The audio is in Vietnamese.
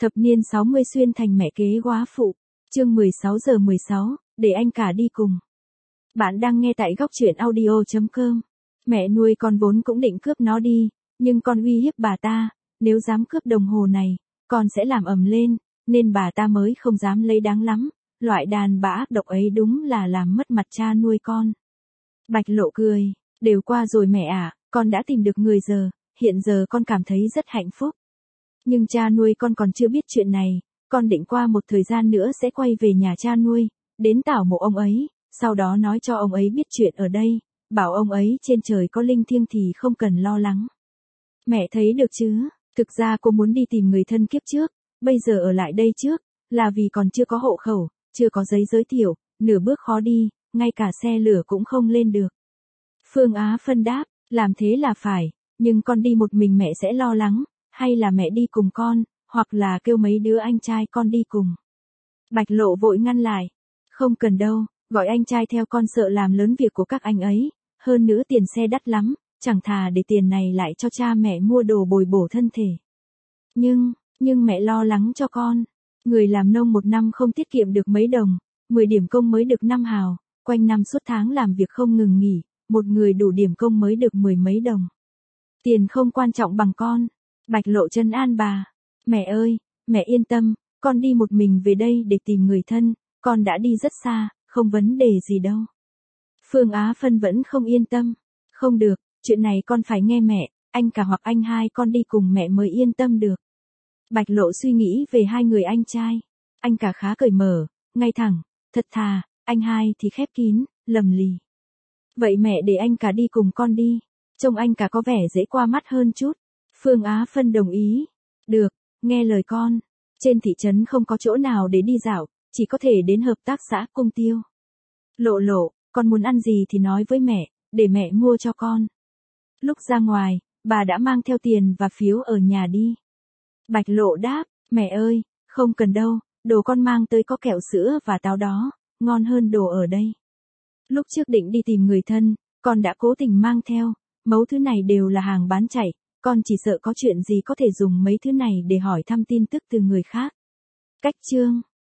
Thập niên 60 xuyên thành mẹ kế góa phụ. Chương 16:16, để anh cả đi cùng. Bạn đang nghe tại góc truyện audio.com. Mẹ nuôi con vốn cũng định cướp nó đi, nhưng con uy hiếp bà ta, nếu dám cướp đồng hồ này, con sẽ làm ầm lên, nên bà ta mới không dám lấy đáng lắm. Loại đàn bà ác độc ấy đúng là làm mất mặt cha nuôi con. Bạch Lộ cười, đều qua rồi mẹ ạ, con đã tìm được người giờ, hiện giờ con cảm thấy rất hạnh phúc. Nhưng cha nuôi con còn chưa biết chuyện này, con định qua một thời gian nữa sẽ quay về nhà cha nuôi, đến tảo mộ ông ấy, sau đó nói cho ông ấy biết chuyện ở đây, bảo ông ấy trên trời có linh thiêng thì không cần lo lắng. Mẹ thấy được chứ, thực ra cô muốn đi tìm người thân kiếp trước, bây giờ ở lại đây trước, là vì còn chưa có hộ khẩu, chưa có giấy giới thiệu, nửa bước khó đi, ngay cả xe lửa cũng không lên được. Phương Á Phân đáp, làm thế là phải, nhưng con đi một mình mẹ sẽ lo lắng, hay là mẹ đi cùng con, hoặc là kêu mấy đứa anh trai con đi cùng. Bạch Lộ vội ngăn lại, không cần đâu, gọi anh trai theo con sợ làm lớn việc của các anh ấy, hơn nữa tiền xe đắt lắm, chẳng thà để tiền này lại cho cha mẹ mua đồ bồi bổ thân thể. Nhưng mẹ lo lắng cho con, người làm nông một năm không tiết kiệm được mấy đồng, 10 điểm công mới được 5 hào, quanh năm suốt tháng làm việc không ngừng nghỉ, một người đủ điểm công mới được 10 mấy đồng. Tiền không quan trọng bằng con. Bạch Lộ trấn an bà, mẹ ơi, mẹ yên tâm, con đi một mình về đây để tìm người thân, con đã đi rất xa, không vấn đề gì đâu. Phương Á Phân vẫn không yên tâm, không được, chuyện này con phải nghe mẹ, anh cả hoặc anh hai con đi cùng mẹ mới yên tâm được. Bạch Lộ suy nghĩ về hai người anh trai, anh cả khá cởi mở, ngay thẳng, thật thà, anh hai thì khép kín, lầm lì. Vậy mẹ để anh cả đi cùng con đi, trông anh cả có vẻ dễ qua mắt hơn chút. Phương Á Phân đồng ý. Được, nghe lời con. Trên thị trấn không có chỗ nào để đi dạo, chỉ có thể đến hợp tác xã Cung Tiêu. Lộ, con muốn ăn gì thì nói với mẹ, để mẹ mua cho con. Lúc ra ngoài, bà đã mang theo tiền và phiếu ở nhà đi. Bạch Lộ đáp, mẹ ơi, không cần đâu, đồ con mang tới có kẹo sữa và táo đó, ngon hơn đồ ở đây. Lúc trước định đi tìm người thân, con đã cố tình mang theo, mấu thứ này đều là hàng bán chạy. Con chỉ sợ có chuyện gì có thể dùng mấy thứ này để hỏi thăm tin tức từ người khác. Cách chương